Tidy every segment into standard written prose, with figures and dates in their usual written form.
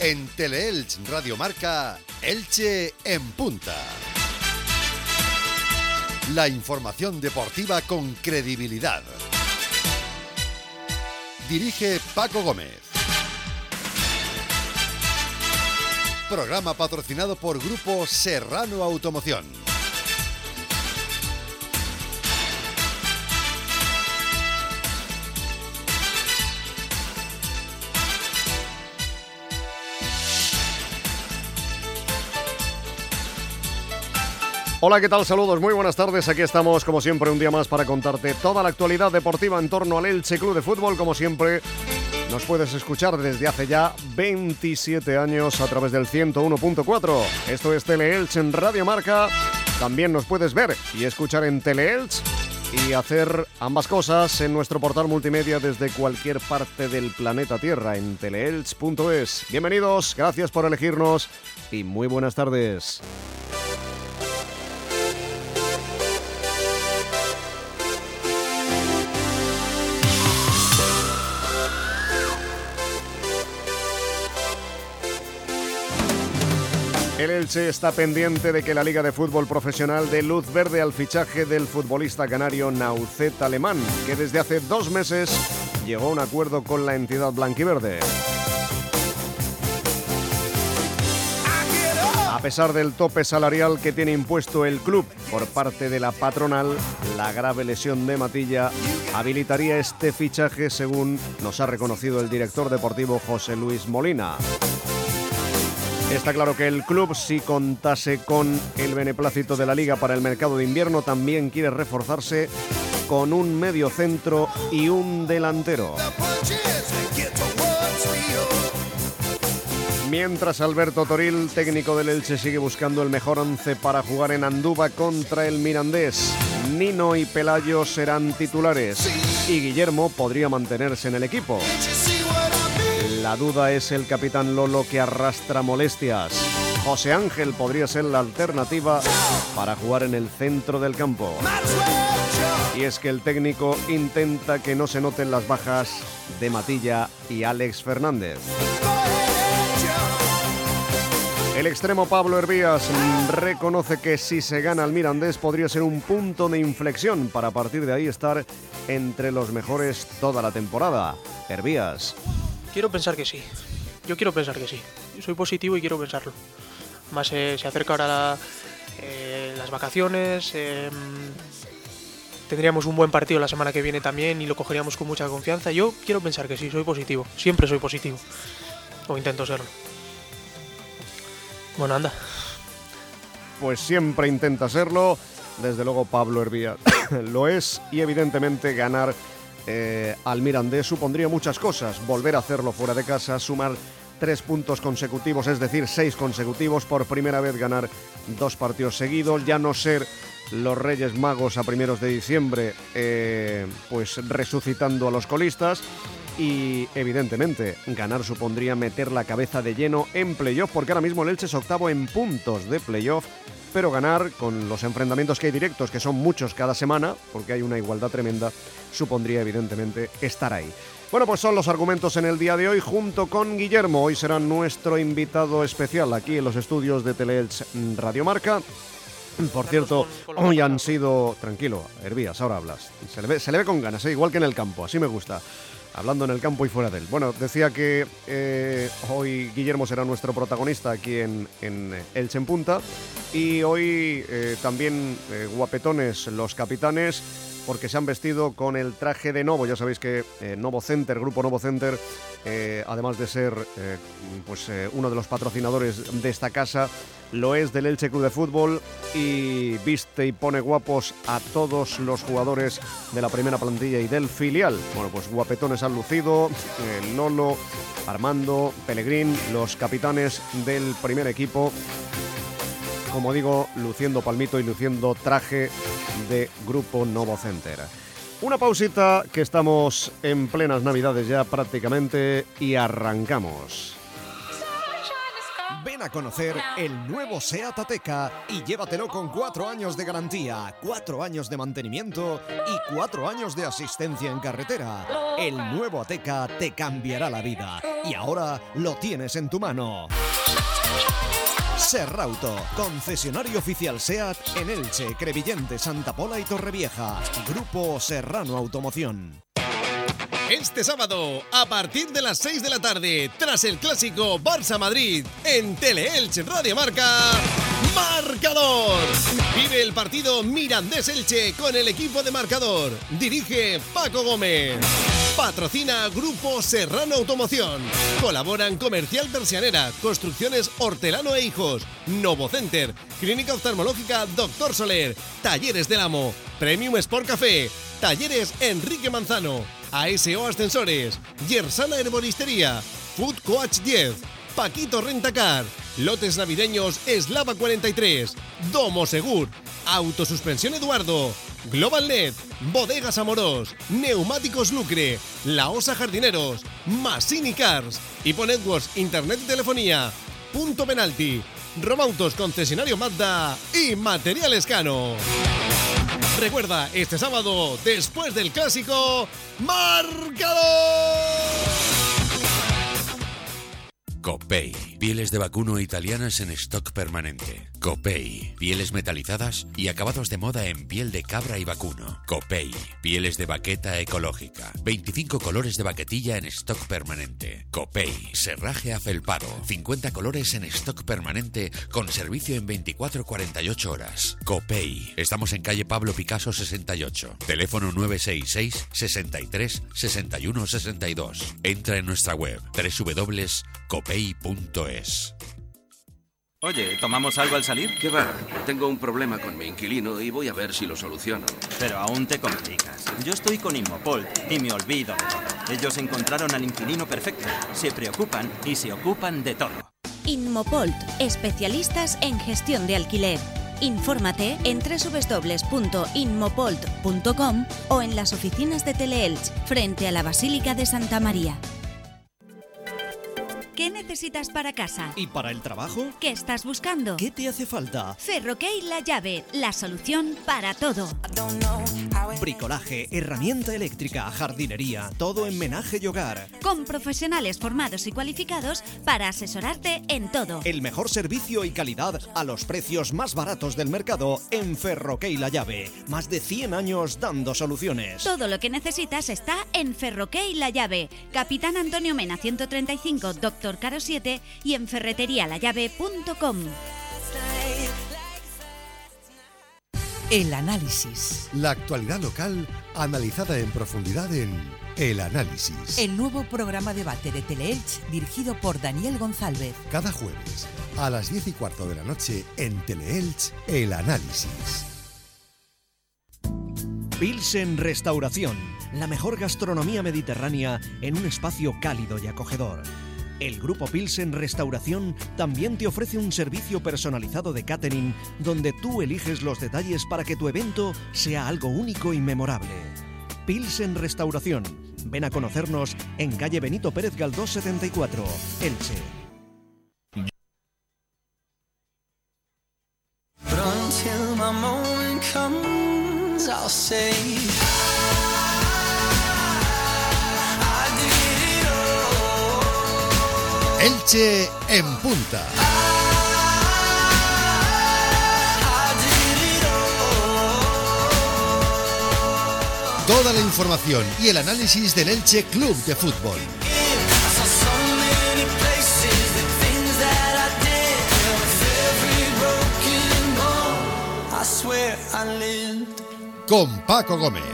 En Teleelch Radio Marca, Elche en Punta. La información deportiva con credibilidad. Dirige Paco Gómez. Programa patrocinado por Grupo Serrano Automoción. Hola, ¿qué tal? Saludos, muy buenas tardes. Aquí estamos, como siempre, un día más para contarte toda la actualidad deportiva en torno al Elche Club de Fútbol. Como siempre, nos puedes escuchar desde hace ya 27 años a través del 101.4. Esto es Teleelch en Radio Marca. También nos puedes ver y escuchar en Teleelch y hacer ambas cosas en nuestro portal multimedia desde cualquier parte del planeta Tierra en teleelch.es. Bienvenidos, gracias por elegirnos y muy buenas tardes. El Elche está pendiente de que la Liga de Fútbol Profesional dé luz verde al fichaje del futbolista canario Naucet Alemán, que desde hace 2 meses llegó a un acuerdo con la entidad blanquiverde. A pesar del tope salarial que tiene impuesto el club por parte de la patronal, la grave lesión de Matilla habilitaría este fichaje, según nos ha reconocido el director deportivo José Luis Molina. Está claro que el club, si contase con el beneplácito de la Liga para el mercado de invierno, también quiere reforzarse con un mediocentro y un delantero. Mientras Alberto Toril, técnico del Elche, sigue buscando el mejor 11 para jugar en Andúba contra el Mirandés. Nino y Pelayo serán titulares y Guillermo podría mantenerse en el equipo. La duda es el capitán Lolo, que arrastra molestias. José Ángel podría ser la alternativa para jugar en el centro del campo. Y es que el técnico intenta que no se noten las bajas de Matilla y Alex Fernández. El extremo Pablo Hervías reconoce que si se gana al Mirandés podría ser un punto de inflexión para a partir de ahí estar entre los mejores toda la temporada. Hervías. Quiero pensar que sí. Yo quiero pensar que sí. Yo soy positivo y quiero pensarlo. Más se acerca ahora las vacaciones. Tendríamos un buen partido la semana que viene también y lo cogeríamos con mucha confianza. Yo quiero pensar que sí, soy positivo. Siempre soy positivo. O intento serlo. Bueno, anda. Pues siempre intenta serlo. Desde luego Pablo Hervías lo es. Y evidentemente ganar al Mirandés supondría muchas cosas. Volver a hacerlo fuera de casa, sumar 3 puntos consecutivos, es decir, 6 consecutivos, por primera vez ganar 2 partidos seguidos, ya no ser los Reyes Magos a primeros de diciembre, pues resucitando a los colistas. Y evidentemente ganar supondría meter la cabeza de lleno en playoff, porque ahora mismo el Elche es octavo en puntos de playoff. Pero ganar, con los enfrentamientos que hay directos, que son muchos cada semana, porque hay una igualdad tremenda, supondría evidentemente estar ahí. Bueno, pues son los argumentos en el día de hoy, junto con Guillermo. Hoy será nuestro invitado especial aquí en los estudios de Teleelch Radio Marca. Por cierto, hoy han sido... Tranquilo, Hervías, ahora hablas. Se le ve con ganas, igual que en el campo, así me gusta. Hablando en el campo y fuera de él. Bueno, decía que hoy Guillermo será nuestro protagonista aquí en Elche en Punta. Y hoy también guapetones los capitanes, porque se han vestido con el traje de Novo. Ya sabéis que Novo Center, Grupo Novo Center, además de ser uno de los patrocinadores de esta casa, lo es del Elche Club de Fútbol, y viste y pone guapos a todos los jugadores de la primera plantilla y del filial. Bueno, pues guapetones han lucido, Lolo, Armando, Pellegrín, los capitanes del primer equipo, como digo, luciendo palmito y luciendo traje de Grupo Novo Center. Una pausita, que estamos en plenas Navidades ya prácticamente, y arrancamos. Ven a conocer el nuevo SEAT Ateca y llévatelo con 4 años de garantía, 4 años de mantenimiento y 4 años de asistencia en carretera. El nuevo Ateca te cambiará la vida y ahora lo tienes en tu mano. Serrauto, concesionario oficial SEAT en Elche, Crevillente, Santa Pola y Torrevieja. Grupo Serrano Automoción. Este sábado, a partir de las 6 de la tarde, tras el clásico Barça-Madrid, en Teleelch Radio Marca, Marcador. Vive el partido Mirandés-Elche con el equipo de Marcador. Dirige Paco Gómez. Patrocina Grupo Serrano Automoción. Colaboran Comercial Persianera, Construcciones Hortelano e Hijos, Novocenter, Clínica Oftalmológica Dr. Soler, Talleres del Amo, Premium Sport Café, Talleres Enrique Manzano, ASO Ascensores, Yersana Herboristería, Food Coach 10, Paquito Rentacar, Lotes Navideños Eslava 43, Domo Segur, Autosuspensión Eduardo, Global Net, Bodegas Amorós, Neumáticos Lucre, La Osa Jardineros, Massini Cars, Hipo Networks Internet y Telefonía, Punto Penalti, Romautos Concesionario Mazda y Material Cano. Recuerda, este sábado, después del clásico, ¡Marcador! Copei, pieles de vacuno italianas en stock permanente. Copei, pieles metalizadas y acabados de moda en piel de cabra y vacuno. Copei, pieles de baqueta ecológica. 25 colores de baquetilla en stock permanente. Copei, serraje afelpado. 50 colores en stock permanente con servicio en 24-48 horas. Copei, estamos en calle Pablo Picasso 68. Teléfono 966 63 61 62. Entra en nuestra web www.copei.es. Oye, ¿tomamos algo al salir? ¿Qué va? Tengo un problema con mi inquilino y voy a ver si lo soluciono. Pero aún te complicas. Yo estoy con Inmopolt y me olvido de todo. Ellos encontraron al inquilino perfecto. Se preocupan y se ocupan de todo. Inmopolt, especialistas en gestión de alquiler. Infórmate en www.inmopolt.com o en las oficinas de Teleelch, frente a la Basílica de Santa María. ¿Qué necesitas para casa? ¿Y para el trabajo? ¿Qué estás buscando? ¿Qué te hace falta? Ferrocarril La Llave, la solución para todo. Bricolaje, herramienta eléctrica, jardinería, todo en menaje y hogar. Con profesionales formados y cualificados para asesorarte en todo. El mejor servicio y calidad a los precios más baratos del mercado en Ferrocarril La Llave. Más de 100 años dando soluciones. Todo lo que necesitas está en Ferrocarril La Llave. Capitán Antonio Mena 135, Doctor Caro 7 y en ferreterialallave.com. El análisis. La actualidad local analizada en profundidad en El Análisis. El nuevo programa debate de Teleelch dirigido por Daniel González. Cada jueves a las 10:15 de la noche en Teleelch, El Análisis. Pilsen Restauración, la mejor gastronomía mediterránea en un espacio cálido y acogedor. El Grupo Pilsen Restauración también te ofrece un servicio personalizado de catering donde tú eliges los detalles para que tu evento sea algo único y memorable. Pilsen Restauración. Ven a conocernos en calle Benito Pérez Galdós 74, Elche. Elche en punta. Toda la información y el análisis del Elche Club de Fútbol. Con Paco Gómez.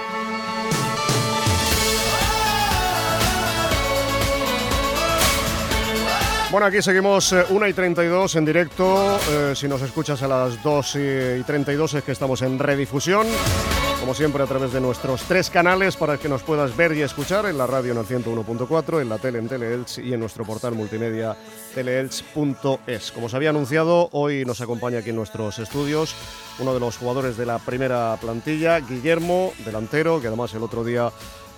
Bueno, aquí seguimos 1:32 en directo. Si nos escuchas a las 2:32 es que estamos en redifusión. Como siempre a través de nuestros 3 canales para que nos puedas ver y escuchar en la radio en el 101.4, en la tele en Teleelch y en nuestro portal multimedia teleelch.es. Como os había anunciado, hoy nos acompaña aquí en nuestros estudios uno de los jugadores de la primera plantilla, Guillermo, delantero, que además el otro día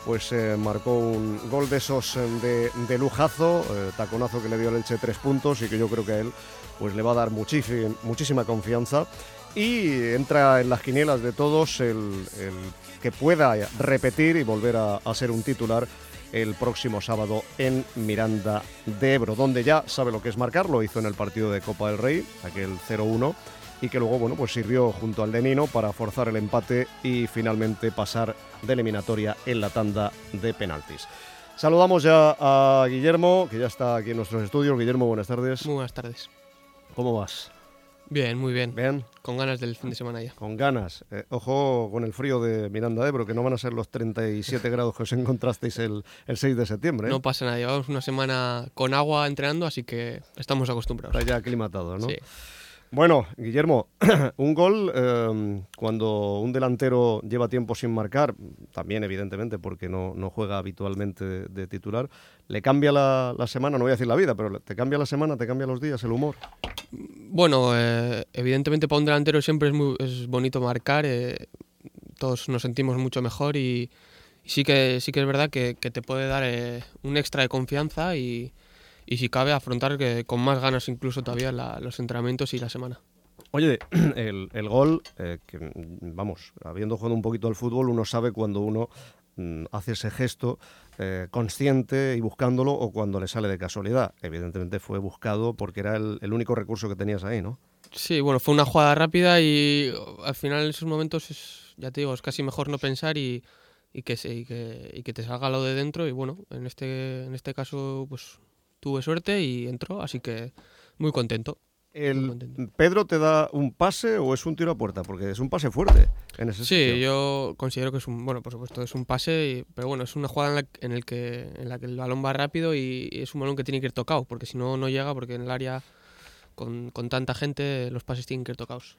pues marcó un gol de esos de lujazo, taconazo que le dio al Elche 3 puntos y que yo creo que a él pues le va a dar muchísima confianza y entra en las quinielas de todos el que pueda repetir y volver a ser un titular el próximo sábado en Miranda de Ebro, donde ya sabe lo que es marcar, lo hizo en el partido de Copa del Rey, aquel 0-1, y que luego pues sirvió junto al de Nino para forzar el empate y finalmente pasar de eliminatoria en la tanda de penaltis. Saludamos ya a Guillermo, que ya está aquí en nuestros estudios. Guillermo, buenas tardes. Muy buenas tardes. ¿Cómo vas? Bien, muy bien. ¿Bien? Con ganas del fin de semana ya. Con ganas. Ojo con el frío de Miranda de Ebro, que no van a ser los 37 grados que os encontrasteis el 6 de septiembre. No pasa nada, llevamos una semana con agua entrenando, así que estamos acostumbrados. Está ya aclimatado, ¿no? Sí. Bueno, Guillermo, un gol cuando un delantero lleva tiempo sin marcar, también evidentemente porque no juega habitualmente de titular, le cambia la semana, no voy a decir la vida, pero te cambia la semana, te cambia los días, el humor. Bueno, evidentemente para un delantero siempre es bonito marcar, todos nos sentimos mucho mejor y sí que es verdad que te puede dar un extra de confianza y si cabe afrontar con más ganas incluso todavía los entrenamientos y la semana. Oye, el gol, que vamos, habiendo jugado un poquito al fútbol, uno sabe cuando uno hace ese gesto consciente y buscándolo o cuando le sale de casualidad. Evidentemente fue buscado porque era el único recurso que tenías ahí, ¿no? Sí, bueno, fue una jugada rápida y al final en esos momentos, ya te digo, es casi mejor no pensar y que te salga lo de dentro y bueno, en este caso pues tuve suerte y entró, así que muy contento. ¿Pedro te da un pase o es un tiro a puerta? Porque es un pase fuerte en ese sitio. Sí, yo considero que por supuesto es un pase, pero bueno, es una jugada en la que el balón va rápido y es un balón que tiene que ir tocado, porque si no llega, porque en el área con tanta gente los pases tienen que ir tocados.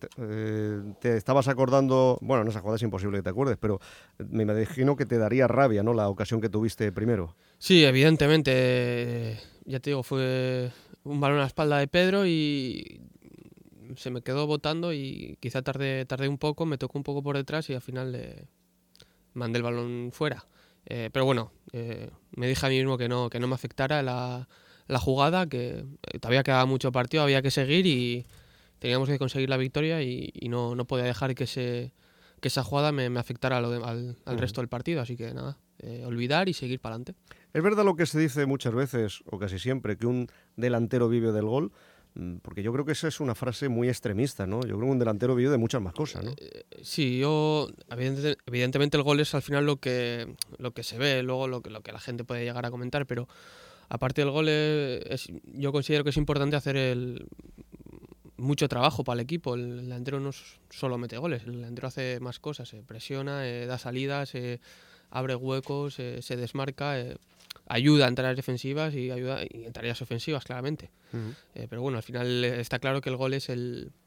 Te estabas acordando, bueno, en esa jugada es imposible que te acuerdes, pero me imagino que te daría rabia, ¿no?, la ocasión que tuviste primero. Sí, evidentemente, ya te digo, fue un balón a la espalda de Pedro y se me quedó botando y quizá tardé un poco, me tocó un poco por detrás y al final le mandé el balón fuera. Pero bueno, me dije a mí mismo que no me afectara la jugada, que todavía quedaba mucho partido, había que seguir y teníamos que conseguir la victoria y no podía dejar que esa jugada me afectara al resto del partido, así que nada, olvidar y seguir para adelante. ¿Es verdad lo que se dice muchas veces, o casi siempre, que un delantero vive del gol? Porque yo creo que esa es una frase muy extremista, ¿no? Yo creo que un delantero vive de muchas más cosas, ¿no? Sí, evidentemente el gol es al final lo que se ve, luego lo que la gente puede llegar a comentar, pero aparte del gol yo considero que es importante hacer mucho trabajo para el equipo. El delantero no solo mete goles, el delantero hace más cosas, presiona, da salidas, abre huecos, se desmarca, ayuda en tareas defensivas y ayuda en tareas ofensivas, claramente. Uh-huh. Pero bueno, al final está claro que el gol es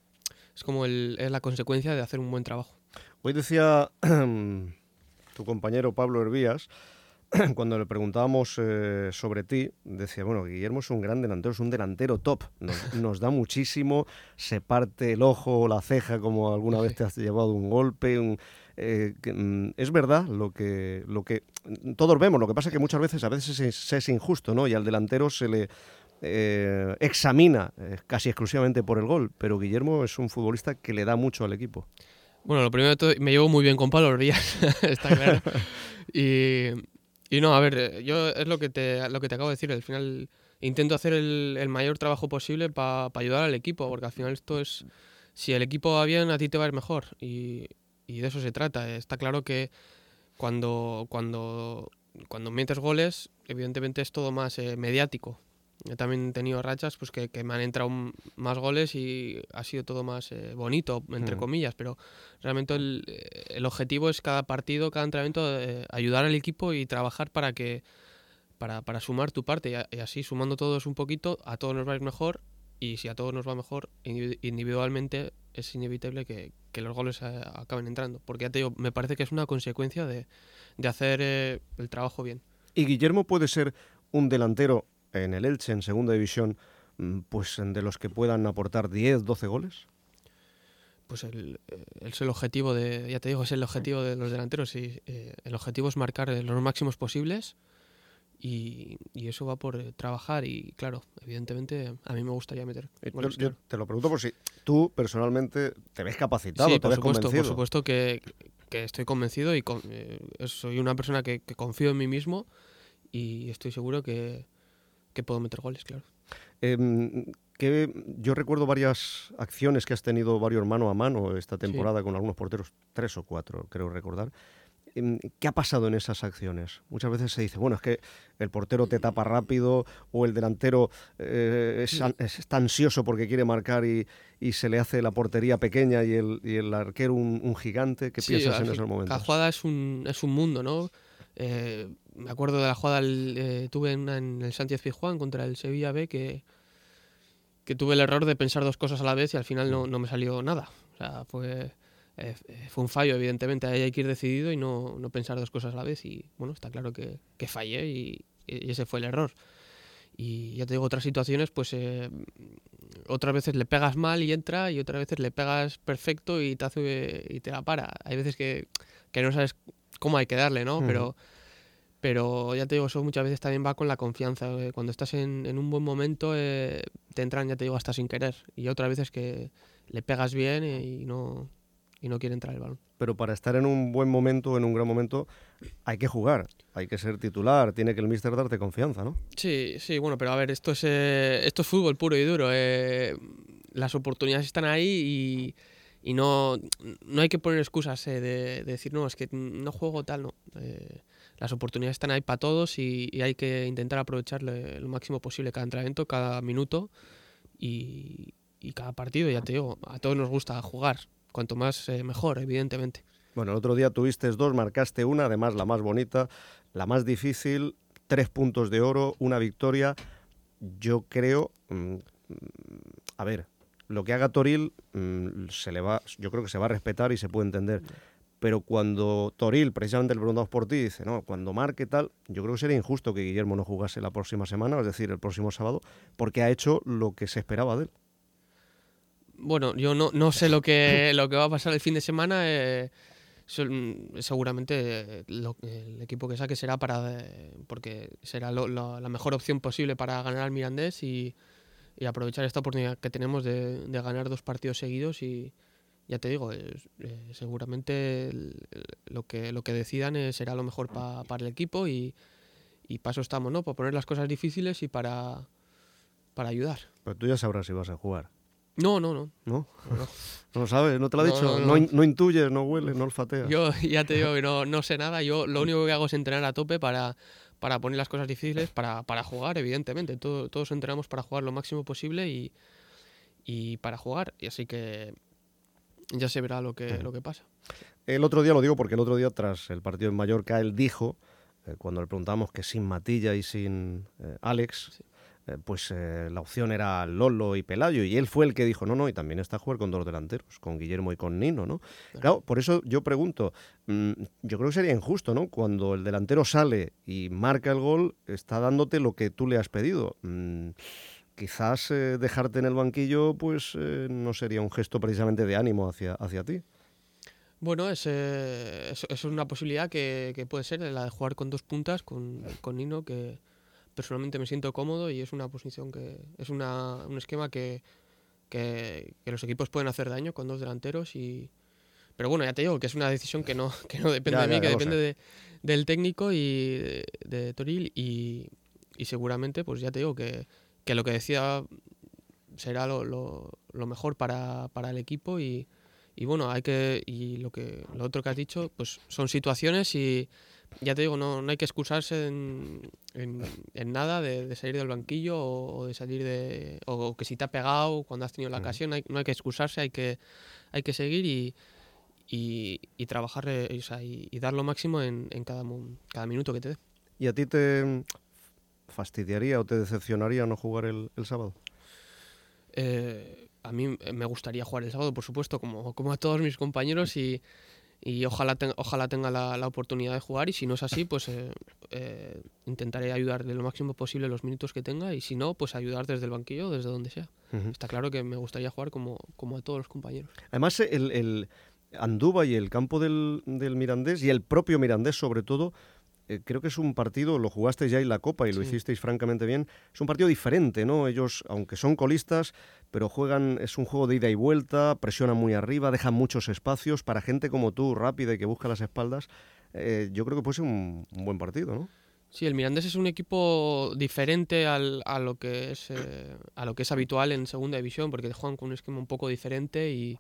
la consecuencia de hacer un buen trabajo. Hoy decía tu compañero Pablo Hervías, cuando le preguntábamos sobre ti, decía, bueno, Guillermo es un gran delantero, es un delantero top, nos da muchísimo, se parte el ojo o la ceja como alguna vez te has llevado un golpe, es verdad lo que todos vemos, lo que pasa es que muchas veces es injusto, ¿no? Y al delantero se le examina casi exclusivamente por el gol, pero Guillermo es un futbolista que le da mucho al equipo. Bueno, lo primero de todo, me llevo muy bien con Pablo Hervías, está claro. Y no, a ver, yo es lo que te acabo de decir, al final intento hacer el mayor trabajo posible para ayudar al equipo, porque al final esto es, si el equipo va bien, a ti te va a ir mejor, y de eso se trata. Está claro que cuando metes goles, evidentemente es todo más mediático. Yo también he tenido rachas pues que me han entrado más goles y ha sido todo más bonito, entre comillas, pero realmente el objetivo es cada partido, cada entrenamiento, ayudar al equipo y trabajar para sumar tu parte y así sumando todos un poquito, a todos nos va a ir mejor y si a todos nos va mejor, individualmente es inevitable que los goles acaben entrando, porque ya te digo, me parece que es una consecuencia de hacer el trabajo bien. ¿Y Guillermo puede ser un delantero en el Elche, en segunda división, pues de los que puedan aportar 10, 12 goles? pues es el objetivo de, ya te digo, es el objetivo de los delanteros y el objetivo es marcar los máximos posibles y eso va por trabajar y claro, evidentemente a mí me gustaría meter goles. Yo te lo pregunto por si tú personalmente te ves capacitado, sí, te ves convencido. Por supuesto que estoy convencido y soy una persona que confío en mí mismo y estoy seguro que puedo meter goles, claro. Yo recuerdo varias acciones que has tenido varios mano a mano esta temporada con algunos porteros, 3 o 4 creo recordar. ¿Qué ha pasado en esas acciones? Muchas veces se dice, bueno, es que el portero te tapa rápido o el delantero está ansioso porque quiere marcar y se le hace la portería pequeña y el arquero un gigante. ¿Qué piensas en esos momentos? Cada jugada es un mundo, ¿no? Me acuerdo de la jugada tuve en el Sánchez-Pizjuán contra el Sevilla B que tuve el error de pensar 2 cosas a la vez y al final no me salió nada. O sea, fue un fallo, evidentemente. Ahí hay que ir decidido y no pensar 2 cosas a la vez. Y bueno, está claro que fallé y ese fue el error. Y ya te digo, otras situaciones, pues otras veces le pegas mal y entra y otras veces le pegas perfecto y te la para. Hay veces que no sabes cómo hay que darle, ¿no? Pero ya te digo, eso muchas veces también va con la confianza. Cuando estás en un buen momento te entran, ya te digo, hasta sin querer. Y otras veces que le pegas bien y no quiere entrar el balón. Pero para estar en un buen momento, en un gran momento, hay que jugar, hay que ser titular, tiene que el míster darte confianza, ¿no? Sí, bueno, pero a ver, esto es fútbol puro y duro. Las oportunidades están ahí y no hay que poner excusas de decir, no, es que no juego tal, no. Las oportunidades están ahí para todos y hay que intentar aprovecharle lo máximo posible cada entrenamiento, cada minuto y cada partido. Ya te digo, a todos nos gusta jugar. Cuanto más mejor, evidentemente. Bueno, el otro día tuviste 2, marcaste una, además la más bonita, la más difícil, 3 puntos de oro, una victoria. Yo creo, a ver, lo que haga Toril yo creo que se va a respetar y se puede entender. Pero cuando Toril, precisamente le preguntamos por ti, dice, no, cuando marque tal, yo creo que sería injusto que Guillermo no jugase la próxima semana, es decir, el próximo sábado, porque ha hecho lo que se esperaba de él. Bueno, yo no sé lo que va a pasar el fin de semana. Seguramente el equipo que saque será porque será la mejor opción posible para ganar al Mirandés y aprovechar esta oportunidad que tenemos de ganar 2 partidos seguidos y ya te digo, seguramente lo que decidan será lo mejor para el equipo y para eso estamos, ¿no? Para poner las cosas difíciles y para ayudar. Pero tú ya sabrás si vas a jugar. No. ¿No? ¿No lo sabes? ¿No te lo ha dicho? No intuyes, no hueles, no olfateas. Yo ya te digo que no sé nada. Yo lo único que hago es entrenar a tope para poner las cosas difíciles, para jugar, evidentemente. Todos entrenamos para jugar lo máximo posible y para jugar. Y así que ya se verá lo que pasa. El otro día, lo digo porque el otro día, tras el partido en Mallorca, él dijo, cuando le preguntamos que sin Matilla y sin Alex... Sí. La opción era Lolo y Pelayo, y él fue el que dijo, no, y también está a jugar con 2 delanteros, con Guillermo y con Nino, ¿no? Claro, por eso yo pregunto, yo creo que sería injusto, ¿no? Cuando el delantero sale y marca el gol, está dándote lo que tú le has pedido. Quizás dejarte en el banquillo, pues no sería un gesto precisamente de ánimo hacia ti. Bueno, es una posibilidad que puede ser la de jugar con 2 puntas, con Nino, que personalmente me siento cómodo y es una posición es un esquema que los equipos pueden hacer daño con 2 delanteros pero bueno, ya te digo que es una decisión que no depende de mí, que depende del técnico y de Toril y seguramente, pues ya te digo que lo que decida será lo mejor para el equipo y bueno, lo otro que has dicho, pues son situaciones y ya te digo, no hay que excusarse en nada de salir del banquillo o de salir o que si te ha pegado cuando has tenido la ocasión, no hay que excusarse, hay que seguir y trabajar y dar lo máximo en cada minuto que te dé. ¿Y a ti te fastidiaría o te decepcionaría no jugar el sábado? A mí me gustaría jugar el sábado, por supuesto, como a todos mis compañeros y y ojalá tenga la oportunidad de jugar, y si no es así, pues intentaré ayudar de lo máximo posible los minutos que tenga, y si no, pues ayudar desde el banquillo, desde donde sea. Está claro que me gustaría jugar como a todos los compañeros. Además, el Andúba y el campo del Mirandés, y el propio Mirandés sobre todo, creo que es un partido, lo jugasteis ya en la Copa y lo hicisteis francamente bien, es un partido diferente, ¿no? Ellos, aunque son colistas, pero es un juego de ida y vuelta, presionan muy arriba, dejan muchos espacios para gente como tú, rápida y que busca las espaldas. Yo creo que puede ser un buen partido, ¿no? Sí, el Mirandés es un equipo diferente a lo que es habitual en segunda división, porque juegan con un esquema un poco diferente y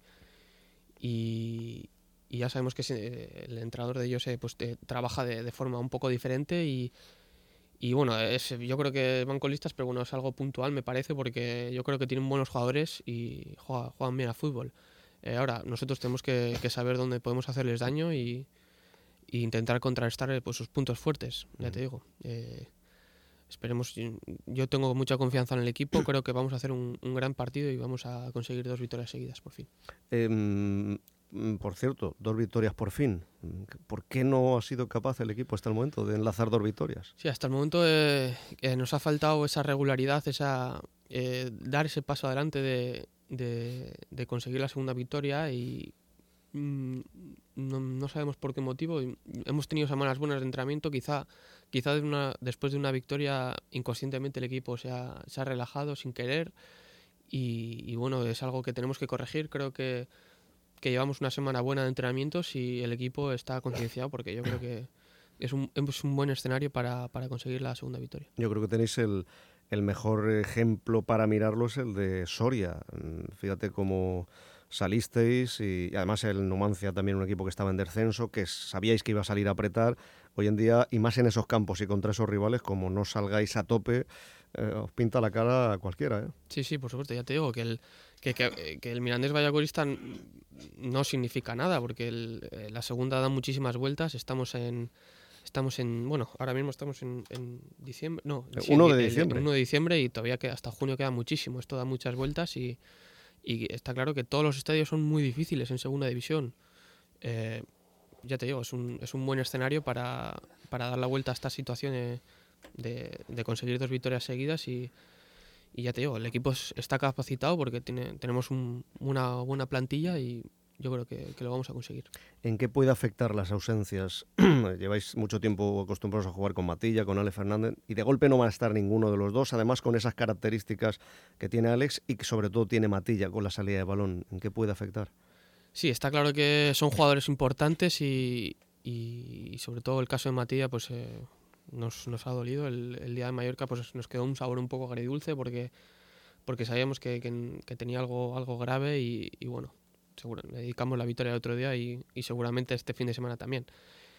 ya sabemos que el entrenador de ellos trabaja de forma un poco diferente y bueno, yo creo que van colistas, pero bueno, es algo puntual, me parece, porque yo creo que tienen buenos jugadores y juegan bien a fútbol. Ahora, nosotros tenemos que saber dónde podemos hacerles daño y intentar contrarrestar pues, sus puntos fuertes, ya te digo. Esperemos, yo tengo mucha confianza en el equipo, creo que vamos a hacer un gran partido y vamos a conseguir 2 victorias seguidas por fin. Por cierto, 2 victorias por fin. ¿Por qué no ha sido capaz el equipo hasta el momento de enlazar 2 victorias? Sí, hasta el momento nos ha faltado esa regularidad, dar ese paso adelante de conseguir la segunda victoria y no sabemos por qué motivo. Hemos tenido semanas buenas de entrenamiento, quizá después de una victoria inconscientemente el equipo se ha relajado sin querer y bueno, es algo que tenemos que corregir. Creo que llevamos una semana buena de entrenamientos y el equipo está concienciado, porque yo creo que es un buen escenario para conseguir la segunda victoria. Yo creo que tenéis el mejor ejemplo para mirarlo, es el de Soria. Fíjate cómo salisteis, y además el Numancia también, un equipo que estaba en descenso, que sabíais que iba a salir a apretar. Hoy en día, y más en esos campos y contra esos rivales, como no salgáis a tope, os pinta la cara a cualquiera, ¿eh? Sí, por supuesto, ya te digo que el Mirandés vaya colista no significa nada, porque la segunda da muchísimas vueltas. Estamos en bueno, ahora mismo estamos en diciembre, no, 1 de diciembre. El 1 de diciembre, y todavía hasta junio queda muchísimo. Esto da muchas vueltas y está claro que todos los estadios son muy difíciles en segunda división. Ya te digo, es un buen escenario para dar la vuelta a esta situación de conseguir 2 victorias seguidas y ya te digo, el equipo está capacitado porque tenemos una buena plantilla y yo creo que lo vamos a conseguir. ¿En qué puede afectar las ausencias? Lleváis mucho tiempo acostumbrados a jugar con Matilla, con Alex Fernández, y de golpe no va a estar ninguno de los dos, además con esas características que tiene Alex y que sobre todo tiene Matilla con la salida de balón. ¿En qué puede afectar? Sí, está claro que son jugadores importantes y sobre todo el caso de Matilla pues nos ha dolido. El día de Mallorca pues nos quedó un sabor un poco agridulce porque sabíamos que tenía algo grave y bueno, seguro, le dedicamos la victoria el otro día y seguramente este fin de semana también.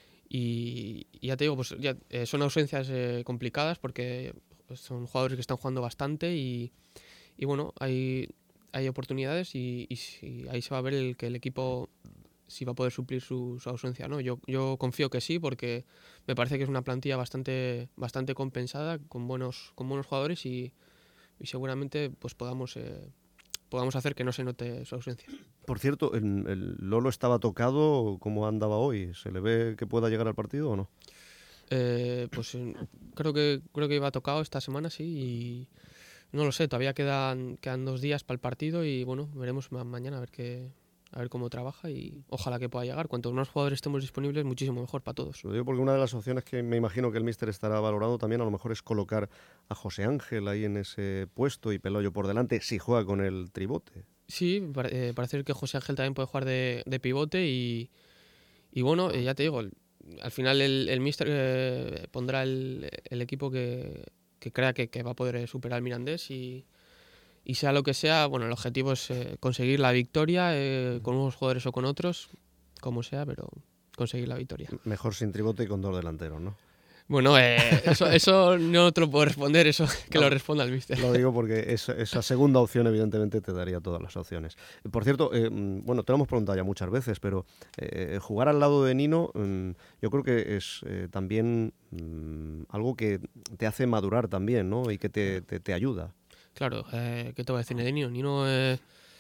Y ya te digo, pues son ausencias complicadas porque son jugadores que están jugando bastante y bueno, hay oportunidades y ahí se va a ver que el equipo si va a poder suplir su ausencia, ¿no? Yo confío que sí, porque me parece que es una plantilla bastante compensada, con buenos jugadores y seguramente pues podamos hacer que no se note su ausencia. Por cierto, el Lolo estaba tocado. ¿Cómo andaba hoy? ¿Se le ve que pueda llegar al partido o no? Pues creo que iba tocado esta semana, sí, y no lo sé, todavía quedan 2 días para el partido y bueno, veremos mañana a ver cómo trabaja y ojalá que pueda llegar. Cuanto más jugadores estemos disponibles, muchísimo mejor para todos. Lo digo porque una de las opciones que me imagino que el míster estará valorando también a lo mejor es colocar a José Ángel ahí en ese puesto y Peloyo por delante si juega con el tribote. Sí, parece que José Ángel también puede jugar de pivote y bueno, ya te digo, al final el míster pondrá el equipo que crea que va a poder superar al Mirandés y sea lo que sea, bueno, el objetivo es conseguir la victoria con unos jugadores o con otros, como sea, pero conseguir la victoria. Mejor sin tribote y con 2 delanteros, ¿no? Bueno, eso no te lo puedo responder, eso que lo responda el míster. Lo digo porque esa segunda opción evidentemente te daría todas las opciones. Por cierto, bueno, te lo hemos preguntado ya muchas veces, pero jugar al lado de Nino yo creo que es también algo que te hace madurar también, ¿no? Y que te ayuda. Claro, ¿qué te voy a decir de Nino? Nino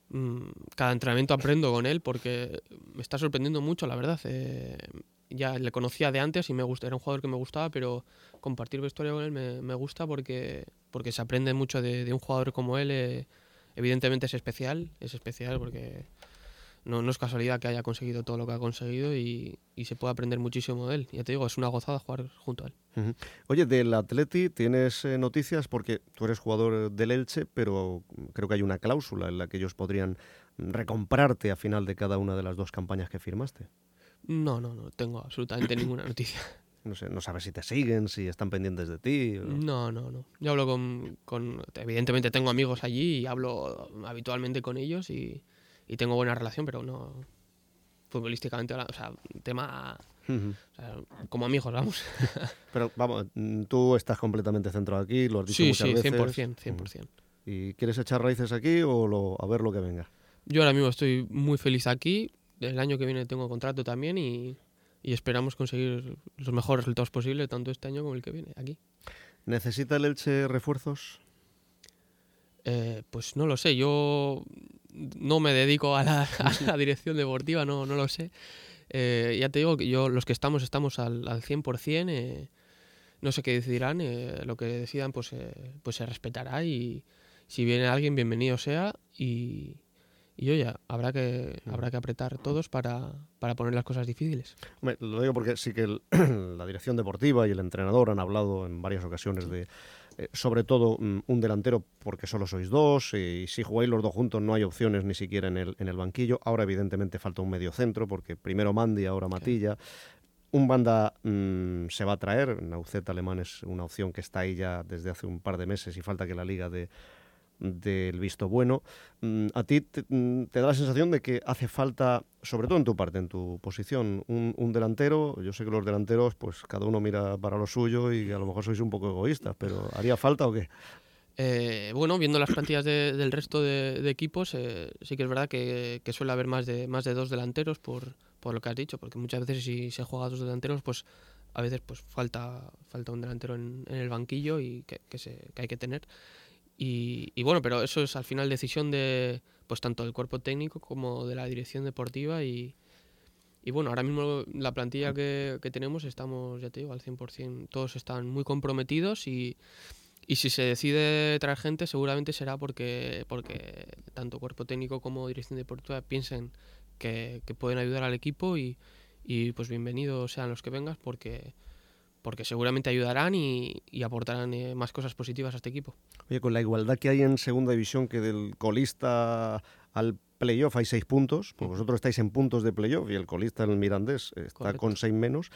cada entrenamiento aprendo con él porque me está sorprendiendo mucho, la verdad. Ya le conocía de antes y era un jugador que me gustaba, pero compartir vestuario con él me gusta porque se aprende mucho de un jugador como él. Evidentemente es especial porque no es casualidad que haya conseguido todo lo que ha conseguido y se puede aprender muchísimo de él. Ya te digo, es una gozada jugar junto a él. Uh-huh. Oye, del Atleti tienes noticias porque tú eres jugador del Elche, pero creo que hay una cláusula en la que ellos podrían recomprarte a final de cada una de las 2 campañas que firmaste. No tengo absolutamente ninguna noticia. No sé, no sabes si te siguen, si están pendientes de ti. No. Yo hablo con evidentemente tengo amigos allí y hablo habitualmente con ellos y tengo buena relación, pero no futbolísticamente, o sea, tema o sea, como amigos, vamos. Pero vamos, tú estás completamente centrado aquí, lo has dicho muchas veces. 100%. ¿Y quieres echar raíces aquí o a ver lo que venga? Yo ahora mismo estoy muy feliz aquí. El año que viene tengo contrato también y esperamos conseguir los mejores resultados posibles tanto este año como el que viene aquí. ¿Necesita el Elche refuerzos? Pues no lo sé, yo no me dedico a la dirección deportiva, no lo sé. Ya te digo que los que estamos al 100%, no sé qué decidirán, lo que decidan pues se respetará y si viene alguien bienvenido sea y oye, habrá que apretar todos para poner las cosas difíciles. Lo digo porque sí que la dirección deportiva y el entrenador han hablado en varias ocasiones de, sobre todo, un delantero, porque solo sois 2, y si jugáis los 2 juntos no hay opciones ni siquiera en el banquillo. Ahora evidentemente falta un medio centro, porque primero Mandi, ahora Matilla. Un banda se va a traer, Naucet alemán es una opción que está ahí ya desde hace un par de meses y falta que la liga del visto bueno. ¿A ti te da la sensación de que hace falta, sobre todo en tu parte, en tu posición, un delantero? Yo sé que los delanteros, pues cada uno mira para lo suyo y a lo mejor sois un poco egoístas, pero ¿haría falta o qué? Bueno, viendo las plantillas del resto de equipos, sí que es verdad que suele haber más de 2 delanteros por lo que has dicho, porque muchas veces si se juega a 2 delanteros, pues a veces pues falta un delantero en el banquillo y que hay que tener. Y bueno, pero eso es al final decisión de pues tanto del cuerpo técnico como de la dirección deportiva y bueno, ahora mismo la plantilla que tenemos estamos, ya te digo, al 100%, todos están muy comprometidos y si se decide traer gente seguramente será porque tanto cuerpo técnico como dirección deportiva piensen que pueden ayudar al equipo y pues bienvenidos sean los que vengas porque seguramente ayudarán y aportarán más cosas positivas a este equipo. Oye, con la igualdad que hay en segunda división, que del colista al playoff hay 6 puntos, pues vosotros estáis en puntos de playoff y el colista, el Mirandés, está correcto, con 6 menos.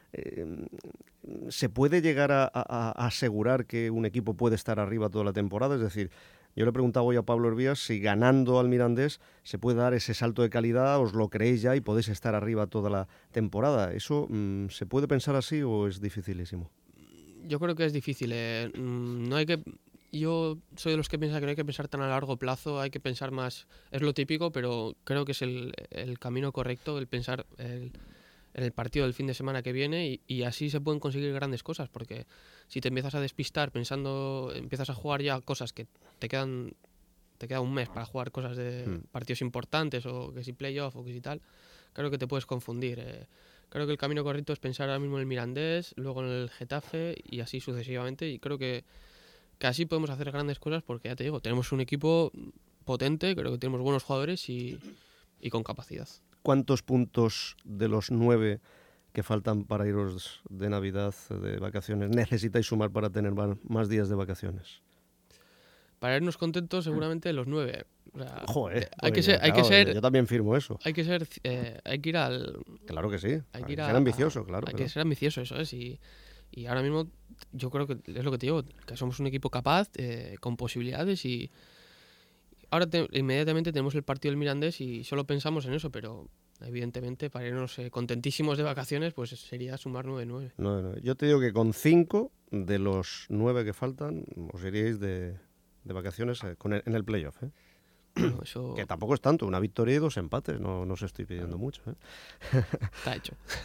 ¿Se puede llegar a asegurar que un equipo puede estar arriba toda la temporada? Es decir, yo le preguntaba hoy a Pablo Hervías si ganando al Mirandés se puede dar ese salto de calidad, os lo creéis ya y podéis estar arriba toda la temporada. ¿Eso se puede pensar así o es dificilísimo? Yo creo que es difícil. No hay que... Yo soy de los que piensa que no hay que pensar tan a largo plazo, hay que pensar más... Es lo típico, pero creo que es el camino correcto, el pensar en el partido del fin de semana que viene y así se pueden conseguir grandes cosas, porque si te empiezas a despistar empiezas a jugar ya cosas que te queda un mes para jugar cosas de partidos importantes o que si playoff o que si tal, creo que te puedes confundir. Creo que el camino correcto es pensar ahora mismo en el Mirandés, luego en el Getafe y así sucesivamente, y creo que así podemos hacer grandes cosas porque ya te digo, tenemos un equipo potente, creo que tenemos buenos jugadores y con capacidad. ¿Cuántos puntos de los 9 que faltan para iros de Navidad, de vacaciones, necesitáis sumar para tener más días de vacaciones? Para irnos contentos, seguramente los 9. O sea, Joder, hay que ser. Yo también firmo eso. Hay que ir al. Claro que sí. Hay que ser ambicioso, claro. Hay que ser ambicioso, eso es. Y ahora mismo, yo creo que es lo que te digo, que somos un equipo capaz, con posibilidades y. Ahora inmediatamente tenemos el partido del Mirandés y solo pensamos en eso, pero evidentemente para irnos contentísimos de vacaciones pues sería sumar 9-9. No. Yo te digo que con 5 de los 9 que faltan os iríais de vacaciones en el playoff. Bueno, eso... Que tampoco es tanto, una victoria y 2 empates, no os estoy pidiendo mucho. Está hecho.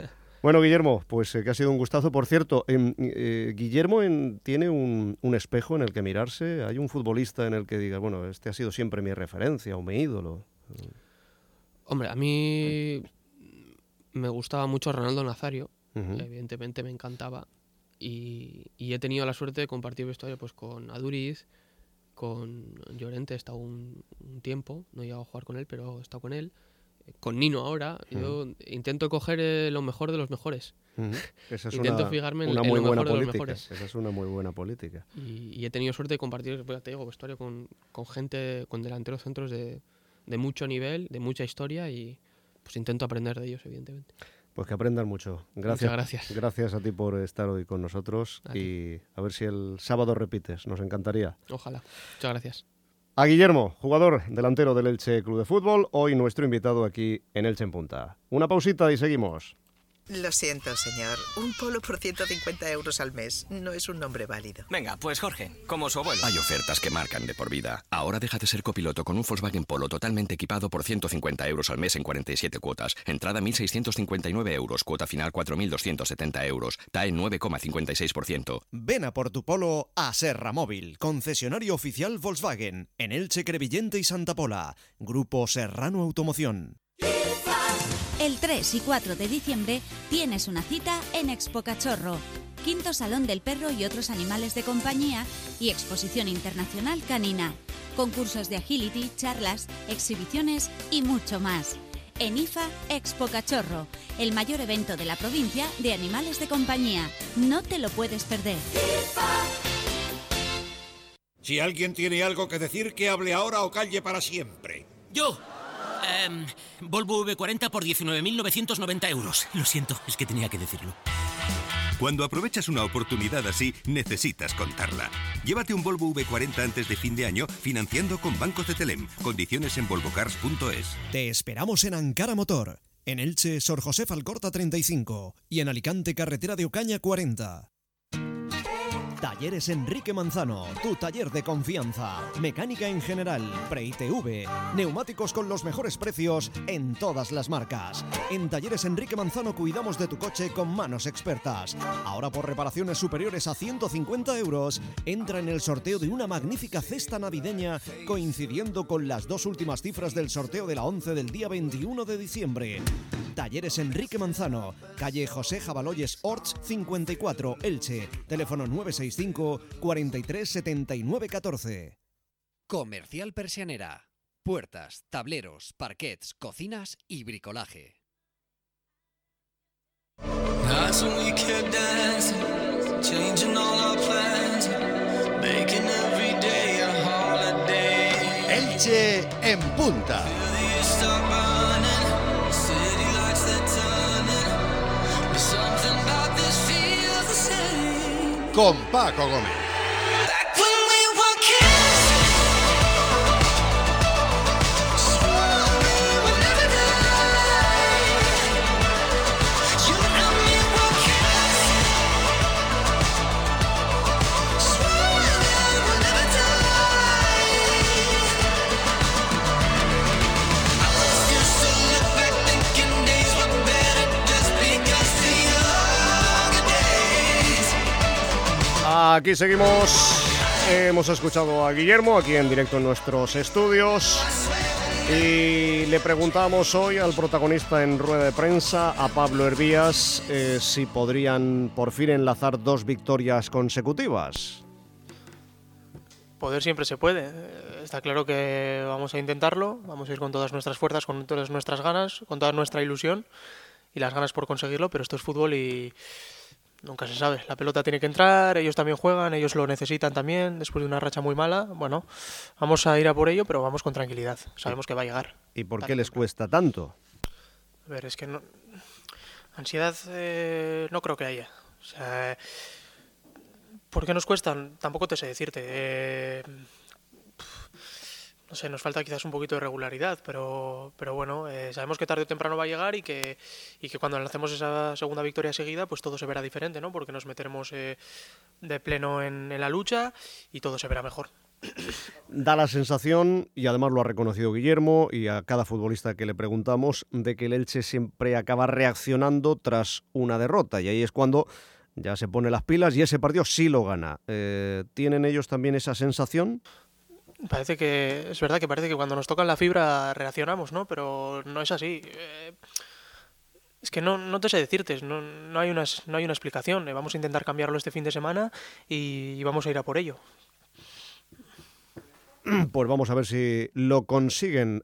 Bueno, Guillermo, pues que ha sido un gustazo. Por cierto, Guillermo tiene un espejo en el que mirarse. ¿Hay un futbolista en el que diga, bueno, este ha sido siempre mi referencia o mi ídolo? Hombre, a mí me gustaba mucho Ronaldo Nazario. Evidentemente me encantaba. Y he tenido la suerte de compartir vestuario pues con Aduriz, con Llorente, he estado un tiempo, no he llegado a jugar con él, pero he estado con él, con Nino ahora. Yo intento coger lo mejor de los mejores. Esa es intento fijarme en una lo muy mejor buena de los política. mejores. Esa es una muy buena política. Y he tenido suerte de compartir, pues, te digo, vestuario con gente, con delanteros centros de mucho nivel, de mucha historia, y pues intento aprender de ellos, evidentemente. Pues que aprendan mucho. Gracias. Muchas gracias. Gracias a ti por estar hoy con nosotros y a ver si el sábado repites. Nos encantaría. Ojalá. Muchas gracias. A Guillermo, jugador delantero del Elche Club de Fútbol, hoy nuestro invitado aquí en Elche en Punta. Una pausita y seguimos. Lo siento, señor. Un polo por 150 euros al mes no es un nombre válido. Venga, pues Jorge, como su abuelo. Hay ofertas que marcan de por vida. Ahora deja de ser copiloto con un Volkswagen Polo totalmente equipado por 150 euros al mes en 47 cuotas. Entrada 1.659 euros, cuota final 4.270 euros. TAE 9,56%. Ven a por tu Polo a Serra Móvil, concesionario oficial Volkswagen, en Elche, Crevillente y Santa Pola. Grupo Serrano Automoción. El 3 y 4 de diciembre tienes una cita en Expo Cachorro, quinto Salón del Perro y otros animales de compañía y exposición internacional canina, concursos de agility, charlas, exhibiciones y mucho más. En IFA Expo Cachorro, el mayor evento de la provincia de animales de compañía. No te lo puedes perder. Si alguien tiene algo que decir, que hable ahora o calle para siempre. ¡Yo! Volvo V40 por 19.990 euros. Lo siento, es que tenía que decirlo. Cuando aprovechas una oportunidad así, necesitas contarla. Llévate un Volvo V40 antes de fin de año financiando con Banco Cetelem. Condiciones en volvocars.es. Te esperamos en Ankara Motor, en Elche, Sor José Alcorta 35 y en Alicante, carretera de Ocaña 40. Talleres Enrique Manzano, tu taller de confianza. Mecánica en general, pre-ITV, neumáticos con los mejores precios en todas las marcas. En Talleres Enrique Manzano cuidamos de tu coche con manos expertas. Ahora por reparaciones superiores a 150 euros, entra en el sorteo de una magnífica cesta navideña coincidiendo con las 2 últimas cifras del sorteo de la 11 del día 21 de diciembre. Talleres Enrique Manzano, calle José Jabaloyes Orts 54, Elche, teléfono 965 43 79 14. Comercial Persianera. Puertas, tableros, parquets, cocinas y bricolaje. Elche en Punta. Con Paco Gómez. Aquí seguimos, hemos escuchado a Guillermo aquí en directo en nuestros estudios y le preguntamos hoy al protagonista en rueda de prensa, a Pablo Hervías, si podrían por fin enlazar 2 victorias consecutivas. Poder siempre se puede, está claro que vamos a intentarlo, vamos a ir con todas nuestras fuerzas, con todas nuestras ganas, con toda nuestra ilusión y las ganas por conseguirlo, pero esto es fútbol y nunca se sabe, la pelota tiene que entrar, ellos también juegan, ellos lo necesitan también, después de una racha muy mala, bueno, vamos a ir a por ello, pero vamos con tranquilidad, sabemos que va a llegar. ¿Y por qué les cuesta tanto? A ver, es que no, ansiedad no creo que haya, o sea, ¿por qué nos cuestan? Tampoco te sé decirte, no sé, nos falta quizás un poquito de regularidad, pero bueno, sabemos que tarde o temprano va a llegar y que cuando lancemos esa segunda victoria seguida, pues todo se verá diferente, ¿no? Porque nos meteremos de pleno en la lucha y todo se verá mejor. Da la sensación, y además lo ha reconocido Guillermo y a cada futbolista que le preguntamos, de que el Elche siempre acaba reaccionando tras una derrota, y ahí es cuando ya se pone las pilas y ese partido sí lo gana. ¿Tienen ellos también esa sensación? Es verdad que parece que cuando nos tocan la fibra reaccionamos, ¿no? Pero no es así. Es que no te sé decirte, no hay una explicación. Vamos a intentar cambiarlo este fin de semana y vamos a ir a por ello. Pues vamos a ver si lo consiguen.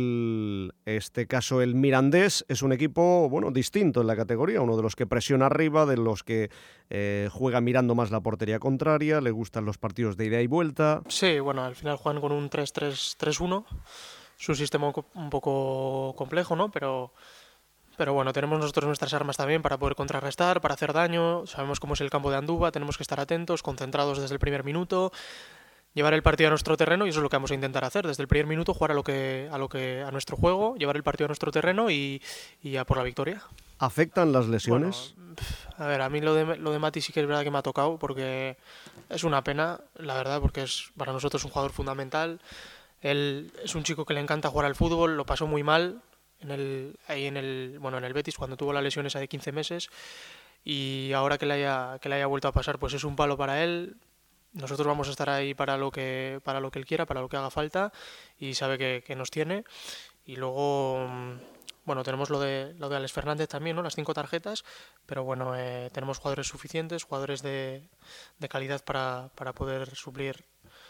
Este caso, el Mirandés es un equipo distinto en la categoría, uno de los que presiona arriba, de los que juega mirando más la portería contraria, le gustan los partidos de ida y vuelta. Sí, al final juegan con un 3-3-3-1, es un sistema un poco complejo, ¿no? Pero tenemos nosotros nuestras armas también para poder contrarrestar, para hacer daño, sabemos cómo es el campo de Andúba, tenemos que estar atentos, concentrados desde el primer minuto, llevar el partido a nuestro terreno, y eso es lo que vamos a intentar hacer, desde el primer minuto jugar a nuestro juego, llevar el partido a nuestro terreno y a por la victoria. ¿Afectan las lesiones? A ver, a mí lo de Mati sí que es verdad que me ha tocado, porque es una pena, la verdad, porque es para nosotros un jugador fundamental. Él es un chico que le encanta jugar al fútbol, lo pasó muy mal en el Betis cuando tuvo la lesión esa de 15 meses, y ahora que le haya vuelto a pasar, pues es un palo para él. Nosotros vamos a estar ahí para lo que él quiera, para lo que haga falta, y sabe que nos tiene. Y luego, tenemos lo de Alex Fernández también, ¿no? Las 5 tarjetas, pero tenemos jugadores suficientes, jugadores de calidad para poder suplir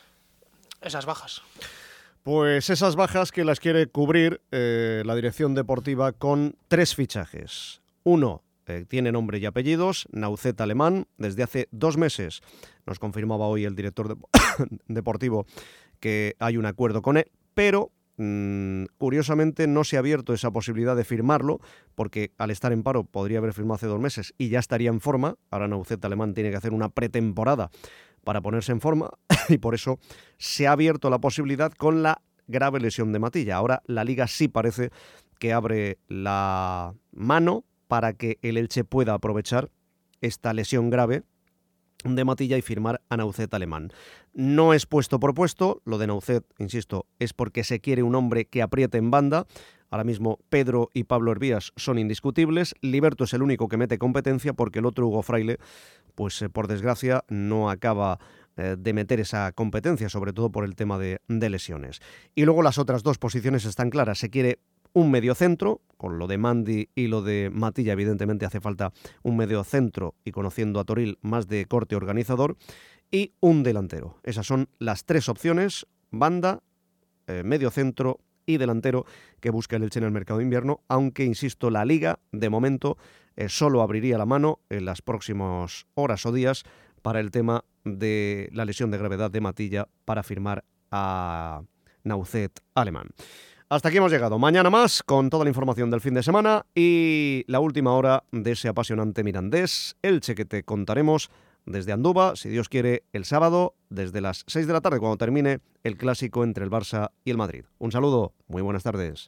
esas bajas. Pues esas bajas que las quiere cubrir la dirección deportiva con 3 fichajes. Uno, tiene nombre y apellidos, Naucet Alemán. Desde hace 2 meses nos confirmaba hoy el director deportivo que hay un acuerdo con él, pero curiosamente no se ha abierto esa posibilidad de firmarlo, porque al estar en paro podría haber firmado hace 2 meses y ya estaría en forma. Ahora Naucet Alemán tiene que hacer una pretemporada para ponerse en forma, y por eso se ha abierto la posibilidad con la grave lesión de Matilla. Ahora la Liga sí parece que abre la mano para que el Elche pueda aprovechar esta lesión grave de Matilla y firmar a Naucet Alemán. No es puesto por puesto, lo de Naucet, insisto, es porque se quiere un hombre que apriete en banda. Ahora mismo Pedro y Pablo Hervías son indiscutibles, Liberto es el único que mete competencia, porque el otro, Hugo Fraile, pues por desgracia no acaba de meter esa competencia, sobre todo por el tema de lesiones. Y luego las otras 2 posiciones están claras. Se quiere un mediocentro, con lo de Mandi y lo de Matilla evidentemente hace falta un mediocentro, y conociendo a Toril más de corte organizador, y un delantero. Esas son las 3 opciones: banda, mediocentro y delantero, que busca el Elche en el mercado de invierno, aunque, insisto, la Liga de momento solo abriría la mano en las próximas horas o días para el tema de la lesión de gravedad de Matilla, para firmar a Naucet Alemán. Hasta aquí hemos llegado. Mañana más con toda la información del fin de semana y la última hora de ese apasionante Mirandés Elche, que te contaremos desde Andúba, si Dios quiere, el sábado desde las 6 de la tarde, cuando termine el clásico entre el Barça y el Madrid. Un saludo, muy buenas tardes.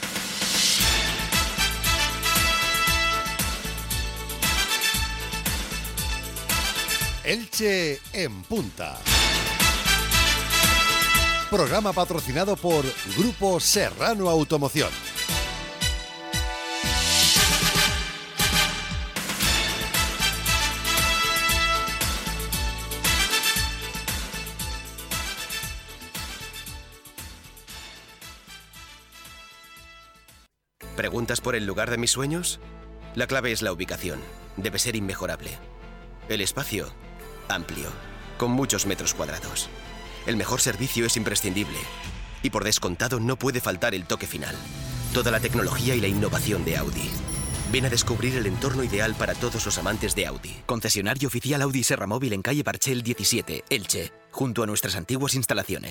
Elche en punta. Programa patrocinado por Grupo Serrano Automoción. ¿Preguntas por el lugar de mis sueños? La clave es la ubicación. Debe ser inmejorable. El espacio, amplio, con muchos metros cuadrados. El mejor servicio es imprescindible. Y por descontado no puede faltar el toque final. Toda la tecnología y la innovación de Audi. Ven a descubrir el entorno ideal para todos los amantes de Audi. Concesionario oficial Audi Serra Móvil en calle Barchel 17, Elche, junto a nuestras antiguas instalaciones.